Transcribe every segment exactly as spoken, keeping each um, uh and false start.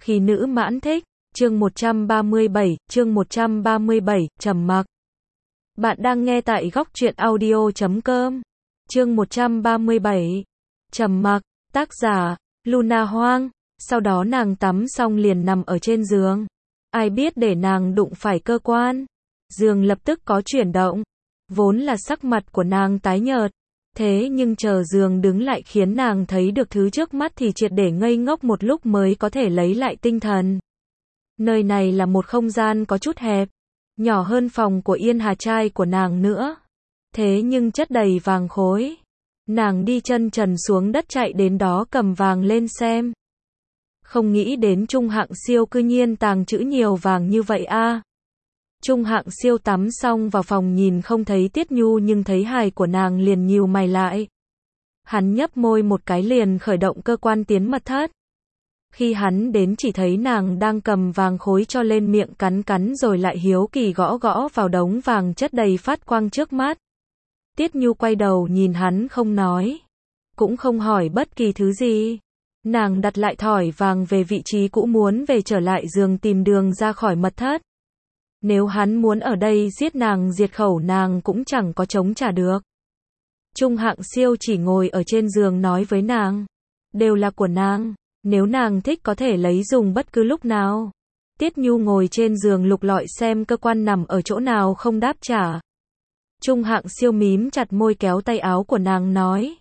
Khi nữ mãn thích, chương một trăm ba mươi bảy, chương một trăm ba mươi bảy, trầm mặc. Bạn đang nghe tại góc truyện audio chấm com. Chương một trăm ba mươi bảy, trầm mặc, tác giả, Luna Hoang. Sau đó nàng tắm xong liền nằm ở trên giường. Ai biết để nàng đụng phải cơ quan. Giường lập tức có chuyển động. Vốn là sắc mặt của nàng tái nhợt. Thế nhưng chờ giường đứng lại khiến nàng thấy được thứ trước mắt thì triệt để ngây ngốc một lúc mới có thể lấy lại tinh thần. Nơi này là một không gian có chút hẹp, nhỏ hơn phòng của Yên Hà trai của nàng nữa. Thế nhưng chất đầy vàng khối. Nàng đi chân trần xuống đất chạy đến đó cầm vàng lên xem. Không nghĩ đến Trung Hạng Siêu cư nhiên tàng trữ nhiều vàng như vậy a. À. Trung Hạng Siêu tắm xong vào phòng nhìn không thấy Tiết Nhu nhưng thấy hài của nàng liền nhíu mày lại. Hắn nhấp môi một cái liền khởi động cơ quan tiến mật thất. Khi hắn đến chỉ thấy nàng đang cầm vàng khối cho lên miệng cắn cắn rồi lại hiếu kỳ gõ gõ vào đống vàng chất đầy phát quang trước mắt. Tiết Nhu quay đầu nhìn hắn không nói, cũng không hỏi bất kỳ thứ gì. Nàng đặt lại thỏi vàng về vị trí cũ muốn về trở lại giường tìm đường ra khỏi mật thất. Nếu hắn muốn ở đây giết nàng diệt khẩu nàng cũng chẳng có chống trả được. Trung Hạng Siêu chỉ ngồi ở trên giường nói với nàng. Đều là của nàng, nếu nàng thích có thể lấy dùng bất cứ lúc nào. Tiết Nhu ngồi trên giường lục lọi xem cơ quan nằm ở chỗ nào không đáp trả. Trung Hạng Siêu mím chặt môi kéo tay áo của nàng nói.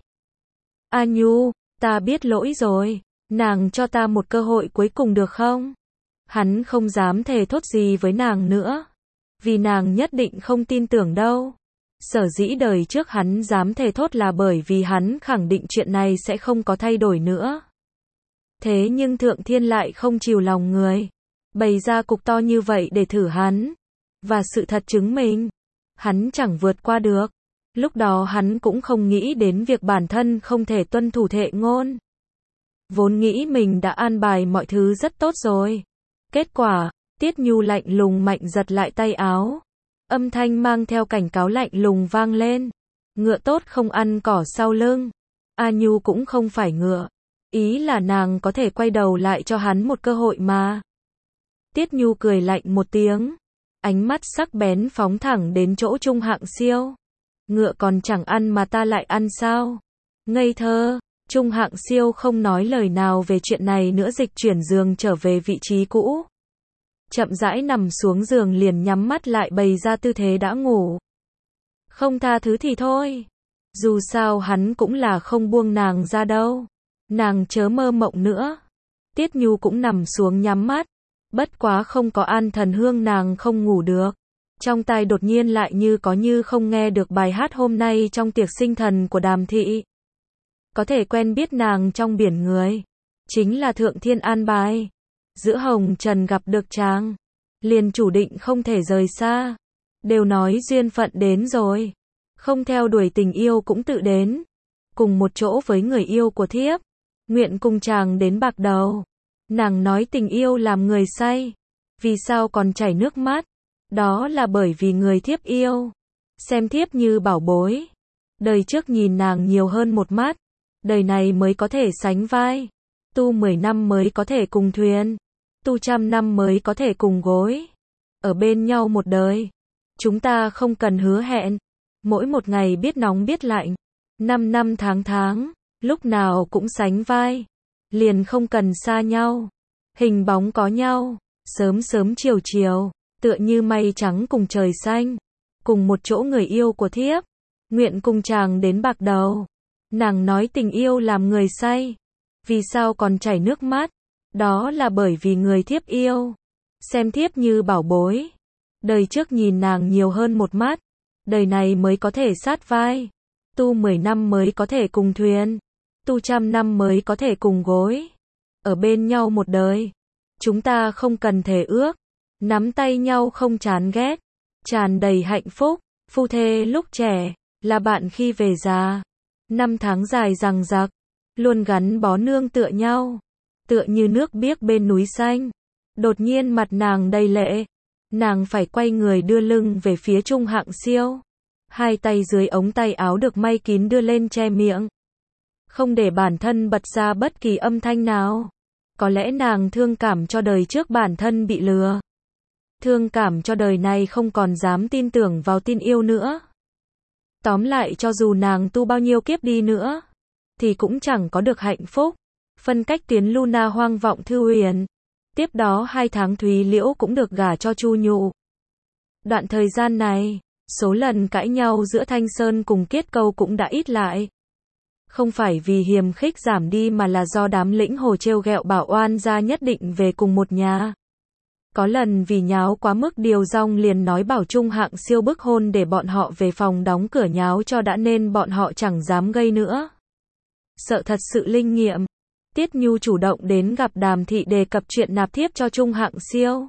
A Nhu, ta biết lỗi rồi, nàng cho ta một cơ hội cuối cùng được không? Hắn không dám thề thốt gì với nàng nữa, vì nàng nhất định không tin tưởng đâu. Sở dĩ đời trước hắn dám thề thốt là bởi vì hắn khẳng định chuyện này sẽ không có thay đổi nữa. Thế nhưng Thượng Thiên lại không chiều lòng người, bày ra cục to như vậy để thử hắn. Và sự thật chứng minh, hắn chẳng vượt qua được. Lúc đó hắn cũng không nghĩ đến việc bản thân không thể tuân thủ thệ ngôn. Vốn nghĩ mình đã an bài mọi thứ rất tốt rồi. Kết quả, Tiết Nhu lạnh lùng mạnh giật lại tay áo. Âm thanh mang theo cảnh cáo lạnh lùng vang lên. Ngựa tốt không ăn cỏ sau lưng. A Nhu cũng không phải ngựa. Ý là nàng có thể quay đầu lại cho hắn một cơ hội mà. Tiết Nhu cười lạnh một tiếng. Ánh mắt sắc bén phóng thẳng đến chỗ Trung Hạng Siêu. Ngựa còn chẳng ăn mà ta lại ăn sao? Ngây thơ. Trung Hạng Siêu không nói lời nào về chuyện này nữa, dịch chuyển giường trở về vị trí cũ. Chậm rãi nằm xuống giường liền nhắm mắt lại bày ra tư thế đã ngủ. Không tha thứ thì thôi. Dù sao hắn cũng là không buông nàng ra đâu. Nàng chớ mơ mộng nữa. Tiết Nhu cũng nằm xuống nhắm mắt. Bất quá không có An Thần Hương nàng không ngủ được. Trong tai đột nhiên lại như có như không nghe được bài hát hôm nay trong tiệc sinh thần của Đàm Thị. Có thể quen biết nàng trong biển người. Chính là Thượng Thiên an bài. Giữa hồng trần gặp được chàng. Liền chủ định không thể rời xa. Đều nói duyên phận đến rồi. Không theo đuổi tình yêu cũng tự đến. Cùng một chỗ với người yêu của thiếp. Nguyện cùng chàng đến bạc đầu. Nàng nói tình yêu làm người say. Vì sao còn chảy nước mắt? Đó là bởi vì người thiếp yêu. Xem thiếp như bảo bối. Đời trước nhìn nàng nhiều hơn một mắt. Đời này mới có thể sánh vai. Tu mười năm mới có thể cùng thuyền. Tu trăm năm mới có thể cùng gối. Ở bên nhau một đời. Chúng ta không cần hứa hẹn. Mỗi một ngày biết nóng biết lạnh. Năm năm tháng tháng. Lúc nào cũng sánh vai. Liền không cần xa nhau. Hình bóng có nhau. Sớm sớm chiều chiều. Tựa như mây trắng cùng trời xanh. Cùng một chỗ người yêu của thiếp. Nguyện cùng chàng đến bạc đầu. Nàng nói tình yêu làm người say. Vì sao còn chảy nước mắt? Đó là bởi vì người thiếp yêu. Xem thiếp như bảo bối. Đời trước nhìn nàng nhiều hơn một mắt. Đời này mới có thể sát vai. Tu mười năm mới có thể cùng thuyền. Tu trăm năm mới có thể cùng gối. Ở bên nhau một đời. Chúng ta không cần thề ước. Nắm tay nhau không chán ghét. Tràn đầy hạnh phúc. Phu thê lúc trẻ. Là bạn khi về già. Năm tháng dài dằng dặc. Luôn gắn bó nương tựa nhau. Tựa như nước biếc bên núi xanh. Đột nhiên mặt nàng đầy lệ. Nàng phải quay người đưa lưng về phía Trung Hạng Siêu. Hai tay dưới ống tay áo được may kín đưa lên che miệng. Không để bản thân bật ra bất kỳ âm thanh nào. Có lẽ nàng thương cảm cho đời trước bản thân bị lừa. Thương cảm cho đời này không còn dám tin tưởng vào tin yêu nữa. Tóm lại cho dù nàng tu bao nhiêu kiếp đi nữa, thì cũng chẳng có được hạnh phúc. Phân cách tuyến Luna hoang vọng Thư Huyền. Tiếp đó hai tháng Thúy Liễu cũng được gả cho Chu Nhụ. Đoạn thời gian này, số lần cãi nhau giữa Thanh Sơn cùng Kiết Câu cũng đã ít lại. Không phải vì hiềm khích giảm đi mà là do đám lĩnh hồ trêu ghẹo bảo oan gia nhất định về cùng một nhà. Có lần vì nháo quá mức Điều Dong liền nói bảo Trung Hạng Siêu bức hôn để bọn họ về phòng đóng cửa nháo cho đã nên bọn họ chẳng dám gây nữa. Sợ thật sự linh nghiệm. Tiết Nhu chủ động đến gặp Đàm Thị đề cập chuyện nạp thiếp cho Trung Hạng Siêu.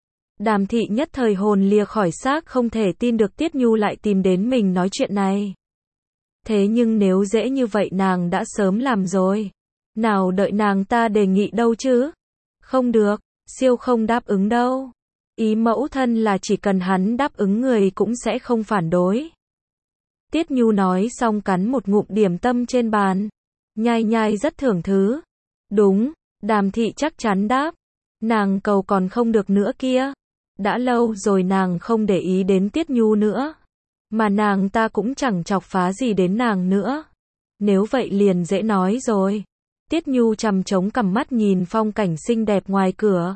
Đàm Thị nhất thời hồn lìa khỏi xác không thể tin được Tiết Nhu lại tìm đến mình nói chuyện này. Thế nhưng nếu dễ như vậy nàng đã sớm làm rồi. Nào đợi nàng ta đề nghị đâu chứ. Không được, Siêu không đáp ứng đâu. Ý mẫu thân là chỉ cần hắn đáp ứng người cũng sẽ không phản đối. Tiết Nhu nói xong cắn một ngụm điểm tâm trên bàn. Nhai nhai rất thưởng thứ. Đúng, Đàm Thị chắc chắn đáp. Nàng cầu còn không được nữa kia. Đã lâu rồi nàng không để ý đến Tiết Nhu nữa. Mà nàng ta cũng chẳng chọc phá gì đến nàng nữa. Nếu vậy liền dễ nói rồi. Tiết Nhu trầm trống cằm mắt nhìn phong cảnh xinh đẹp ngoài cửa.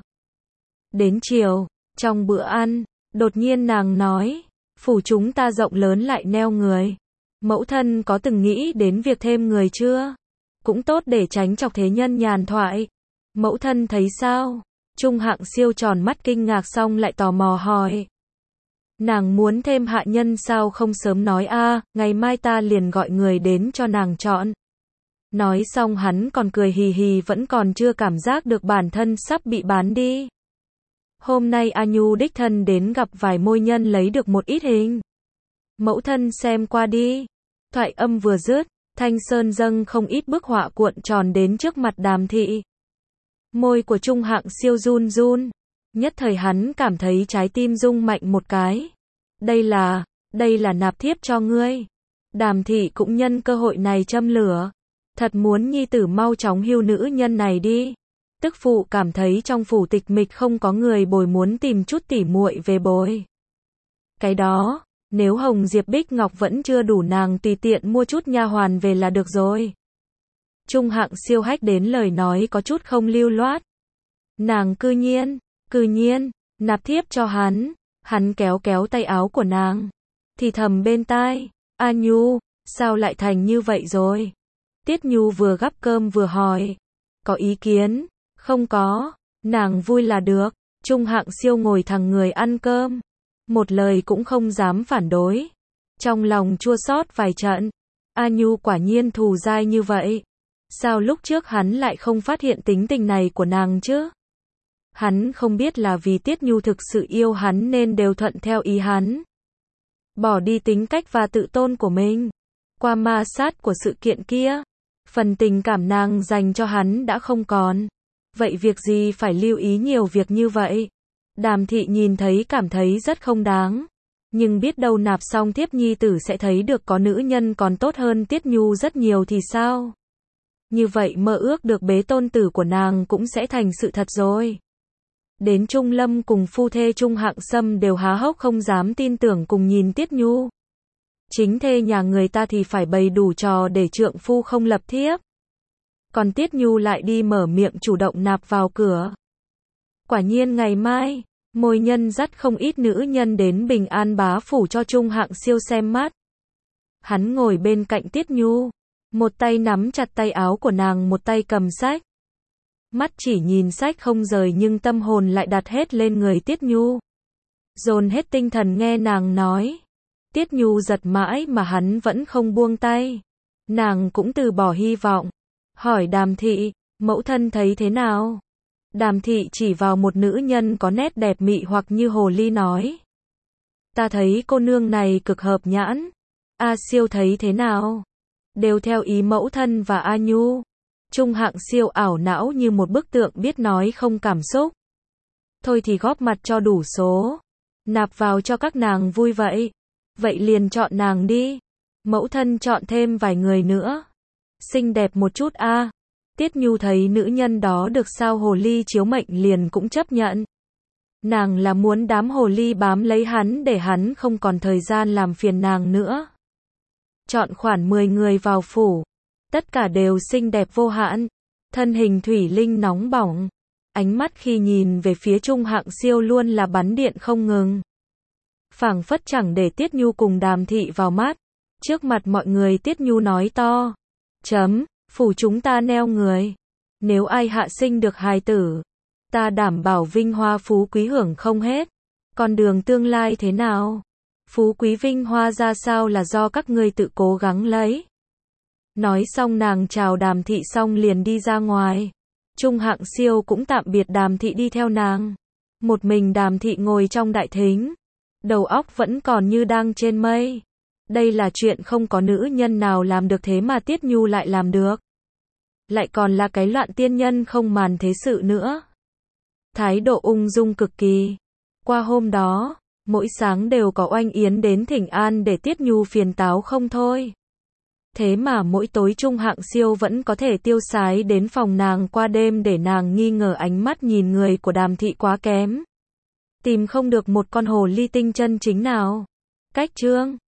Đến chiều, trong bữa ăn, đột nhiên nàng nói, phủ chúng ta rộng lớn lại neo người. Mẫu thân có từng nghĩ đến việc thêm người chưa? Cũng tốt để tránh chọc thế nhân nhàn thoại. Mẫu thân thấy sao? Trung Hạng Siêu tròn mắt kinh ngạc xong lại tò mò hỏi. Nàng muốn thêm hạ nhân sao không sớm nói a, ngày mai ta liền gọi người đến cho nàng chọn. Nói xong hắn còn cười hì hì vẫn còn chưa cảm giác được bản thân sắp bị bán đi. Hôm nay A Nhu đích thân đến gặp vài môi nhân lấy được một ít hình. Mẫu thân xem qua đi. Thoại âm vừa dứt, Thanh Sơn dâng không ít bức họa cuộn tròn đến trước mặt Đàm Thị. Môi của Trung Hạng Siêu run run. Nhất thời hắn cảm thấy trái tim rung mạnh một cái. Đây là, đây là nạp thiếp cho ngươi. Đàm Thị cũng nhân cơ hội này châm lửa. Thật muốn nhi tử mau chóng hưu nữ nhân này đi. Tức phụ cảm thấy trong phủ tịch mịch không có người bồi muốn tìm chút tỉ muội về bồi. Cái đó, nếu Hồng Diệp Bích Ngọc vẫn chưa đủ nàng tùy tiện mua chút nha hoàn về là được rồi. Trung Hạng Siêu hách đến lời nói có chút không lưu loát. Nàng cư nhiên, cư nhiên, nạp thiếp cho hắn. Hắn kéo kéo tay áo của nàng. Thì thầm bên tai, A Nhu, sao lại thành như vậy rồi? Tiết Nhu vừa gắp cơm vừa hỏi. Có ý kiến? Không có, nàng vui là được. Trung Hạng Siêu ngồi thẳng người ăn cơm. Một lời cũng không dám phản đối. Trong lòng chua xót vài trận. A Nhu quả nhiên thù dai như vậy. Sao lúc trước hắn lại không phát hiện tính tình này của nàng chứ? Hắn không biết là vì Tiết Nhu thực sự yêu hắn nên đều thuận theo ý hắn. Bỏ đi tính cách và tự tôn của mình. Qua ma sát của sự kiện kia, phần tình cảm nàng dành cho hắn đã không còn. Vậy việc gì phải lưu ý nhiều việc như vậy? Đàm Thị nhìn thấy cảm thấy rất không đáng. Nhưng biết đâu nạp xong thiếp nhi tử sẽ thấy được có nữ nhân còn tốt hơn Tiết Nhu rất nhiều thì sao? Như vậy mơ ước được bế tôn tử của nàng cũng sẽ thành sự thật rồi. Đến Trung Lâm cùng phu thê Trung Hạng Sâm đều há hốc không dám tin tưởng cùng nhìn Tiết Nhu. Chính thê nhà người ta thì phải bày đủ trò để trượng phu không lập thiếp. Còn Tiết Nhu lại đi mở miệng chủ động nạp vào cửa. Quả nhiên ngày mai, môi nhân dắt không ít nữ nhân đến Bình An bá phủ cho Trung Hạng Siêu xem mắt. Hắn ngồi bên cạnh Tiết Nhu, một tay nắm chặt tay áo của nàng một tay cầm sách. Mắt chỉ nhìn sách không rời nhưng tâm hồn lại đặt hết lên người Tiết Nhu. Dồn hết tinh thần nghe nàng nói. Tiết Nhu giật mãi mà hắn vẫn không buông tay. Nàng cũng từ bỏ hy vọng. Hỏi Đàm Thị, mẫu thân thấy thế nào? Đàm Thị chỉ vào một nữ nhân có nét đẹp mị hoặc như hồ ly nói. Ta thấy cô nương này cực hợp nhãn. A Siêu thấy thế nào? Đều theo ý mẫu thân và A Nhu. Trung Hạng Siêu ảo não như một bức tượng biết nói không cảm xúc. Thôi thì góp mặt cho đủ số. Nạp vào cho các nàng vui vậy. Vậy liền chọn nàng đi. Mẫu thân chọn thêm vài người nữa. Xinh đẹp một chút a. Tiết Nhu thấy nữ nhân đó được sao hồ ly chiếu mệnh liền cũng chấp nhận. Nàng là muốn đám hồ ly bám lấy hắn để hắn không còn thời gian làm phiền nàng nữa. Chọn khoảng mười người vào phủ. Tất cả đều xinh đẹp vô hạn. Thân hình thủy linh nóng bỏng. Ánh mắt khi nhìn về phía Trung Hạng Siêu luôn là bắn điện không ngừng. Phảng phất chẳng để Tiết Nhu cùng Đàm Thị vào mắt. Trước mặt mọi người Tiết Nhu nói to. Chấm, phủ chúng ta neo người. Nếu ai hạ sinh được hài tử, ta đảm bảo vinh hoa phú quý hưởng không hết. Con đường tương lai thế nào? Phú quý vinh hoa ra sao là do các ngươi tự cố gắng lấy. Nói xong nàng chào Đàm Thị xong liền đi ra ngoài. Trung Hạng Siêu cũng tạm biệt Đàm Thị đi theo nàng. Một mình Đàm Thị ngồi trong đại thính. Đầu óc vẫn còn như đang trên mây. Đây là chuyện không có nữ nhân nào làm được thế mà Tiết Nhu lại làm được. Lại còn là cái loạn tiên nhân không màn thế sự nữa. Thái độ ung dung cực kỳ. Qua hôm đó, mỗi sáng đều có oanh yến đến thỉnh an để Tiết Nhu phiền táo không thôi. Thế mà mỗi tối Trung Hạng Siêu vẫn có thể tiêu sái đến phòng nàng qua đêm để nàng nghi ngờ ánh mắt nhìn người của Đàm Thị quá kém. Tìm không được một con hồ ly tinh chân chính nào. Cách chương